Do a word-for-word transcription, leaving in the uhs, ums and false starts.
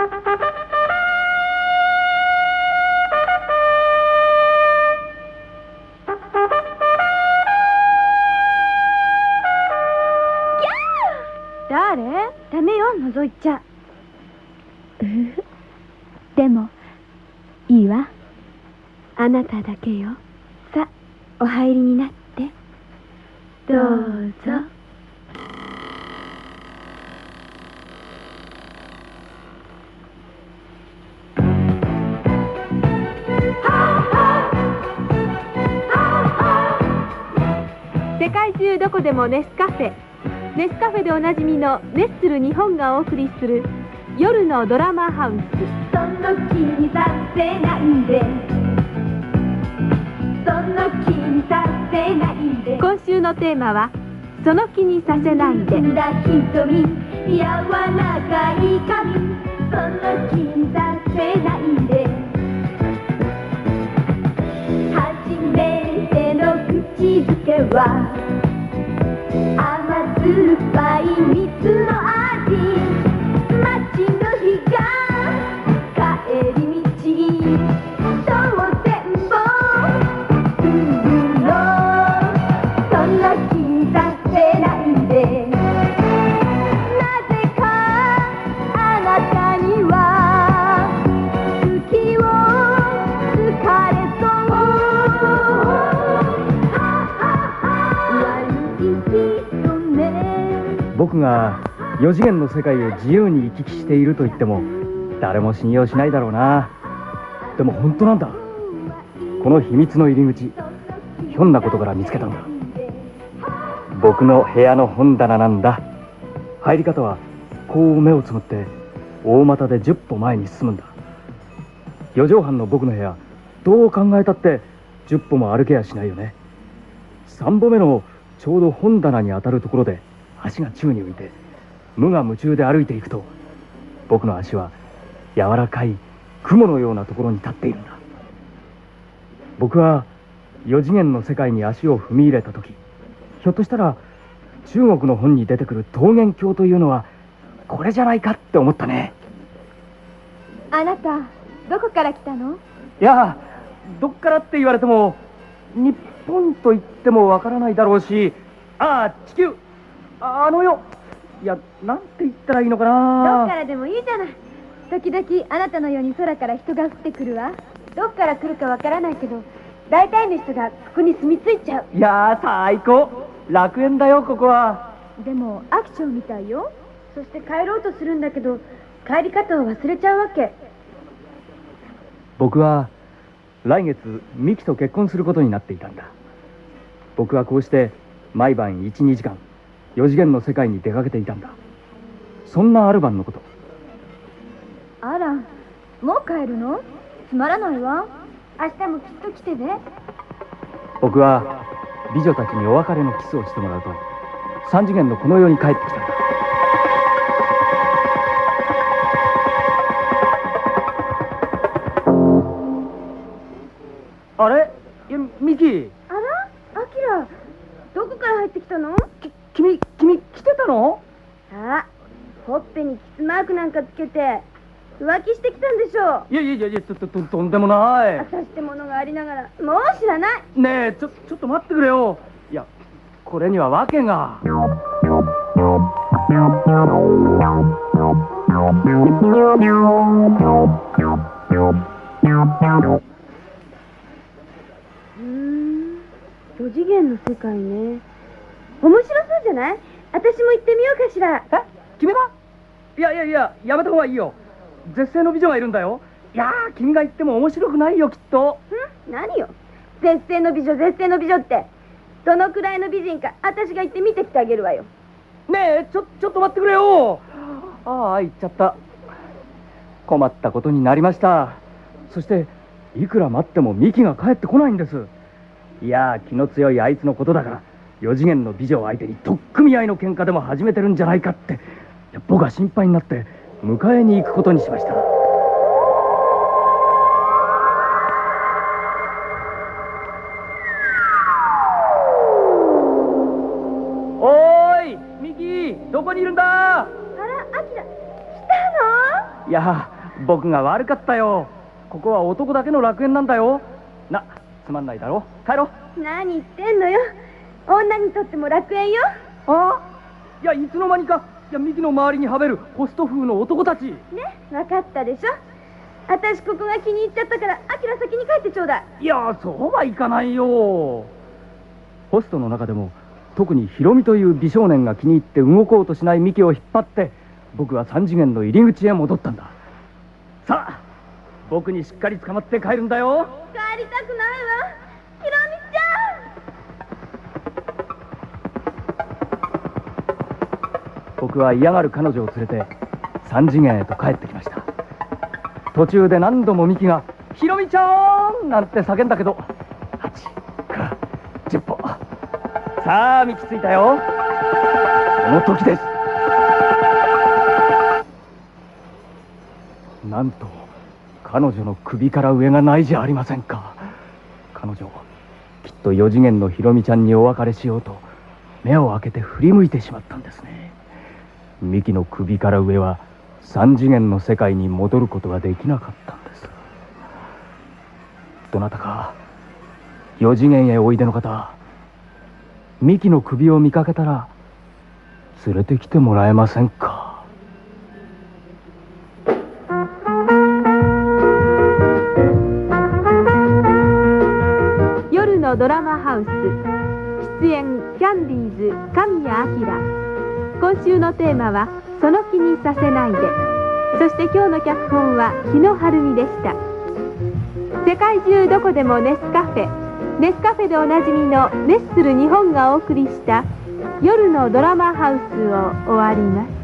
誰？ダメよ、覗いちゃ。 でもいいわ。あなただけよ。さ、お入りになって。どうぞ。 世界中どこでもネスカフェ。ネスカフェでおなじみのネッスル日本がお送りする夜のドラマハウス。 その気にさせないで、その気にさせないで。 今週のテーマはその気にさせないで。 澄んだ瞳、柔らかい髪、その気にさせないで。初めての口づけは甘酸っぱい蜜の味。街の日が帰り道、当然ものそんな気にさせないで。なぜかあなたには好きを好かれそう悪い人ね。 僕がよ次元の世界を自由に行き来していると言っても誰も信用しないだろうな。でも本当なんだ。この秘密の入り口、ひょんなことから見つけたんだ。僕の部屋の本棚なんだ。入り方はこう目をつむって大股でじゅっぽ前に進むんだ。四畳半の僕の部屋、どう考えたってじゅっぽも歩けやしないよね。さんぼめのちょうど本棚に当たるところで足が宙に浮いて無我夢中で歩いていくと、僕の足は柔らかい雲のようなところに立っているんだ。僕はよ次元の世界に足を踏み入れた時、ひょっとしたら中国の本に出てくる桃源郷というのはこれじゃないかって思ったね。 あなたどこから来たの？ いや、どっからって言われても日本と言ってもわからないだろうし、ああ地球、あのよ、いや、なんて言ったらいいのかな。 どっからでもいいじゃない。時々あなたのように空から人が降ってくるわ。どっから来るかわからないけど、大体の人がここに住み着いちゃう。 いやー、最高、楽園だよここは。 でも飽きちゃうみたいよ。そして帰ろうとするんだけど、帰り方を忘れちゃうわけ。 僕は来月ミキと結婚することになっていたんだ。僕はこうして毎晩いち、にじかんよ次元の世界に出かけていたんだ。そんなある晩のこと。 あら、もう帰るの？つまらないわ。明日もきっと来てね。 僕は美女たちにお別れのキスをしてもらうと、三次元のこの世に帰ってきたんだ。あれ、いや、ミキ。 あら、アキラ、どこから入ってきたの？ き、君、君来てたの？ あ、ほっぺにキスマークなんかつけて浮気してきたんでしょう。 いやいやいやいや、と、と、と、とんでもない。 私ってものがありながら、もう知らない。 ねえ、ちょ、ちょっと待ってくれよ。いや、これには訳が。 うーん、四次元の世界ね。面白そうじゃない？私も行ってみようかしら。 え、君が？いやいやいや、やめた方がいいよ。絶世の美女がいるんだよ。いやー、君が言っても面白くないよ、きっと。 ん？何よ、絶世の美女絶世の美女って。どのくらいの美人か私が行って見てきてあげるわよ。 ねえ、ちょ、ちょっと待ってくれよ。ああ、行っちゃった。困ったことになりました。そしていくら待ってもミキが帰ってこないんです。いやー、気の強いあいつのことだからよ次元の美女を相手に取っ組み合いの喧嘩でも始めてるんじゃないかって、いや、僕は心配になって迎えに行くことにしました。おーい、ミキ、どこにいるんだ？ あら、アキラ、来たの？ いや、 僕が悪かったよ。ここは男だけの楽園なんだよ。な、つまんないだろ。帰ろう。 何言ってんのよ。女にとっても楽園よ。 ああ、いや、いつの間にか、いや、幹の周りにはべるホスト風の男たち。 ね、分かったでしょ。私ここが気に入っちゃったから、アキラ先に帰ってちょうだい。 いや、そうはいかないよ。ホストの中でも特にヒロミという美少年が気に入って動こうとしないミキを引っ張って、僕は三次元の入り口へ戻ったんだ。さあ、僕にしっかり捕まって帰るんだよ。 帰りたくないわ、ヒロミちゃん。 僕は嫌がる彼女を連れて三次元へと帰ってきました。途中で何度もミキが「ヒロミちゃん!」なんて叫んだけど、はち、きゅう、じゅっぽ。さあ、ミキついたよ。その時です。なんと彼女の首から上がないじゃありませんか。彼女きっとよ次元のヒロミちゃんにお別れしようと目を開けて振り向いてしまったんですね。ミキの首から上は三次元の世界に戻ることができなかったんです。どなたかよ次元へおいでの方、ミキの首を見かけたら連れてきてもらえませんか。 夜のドラマハウス、出演キャンディーズ神谷明。今週のテーマはその気にさせないで。そして今日の脚本は日野晴美でした。世界中どこでもネスカフェ、ネスカフェでおなじみのネッスル日本がお送りした夜のドラマハウスを終わります。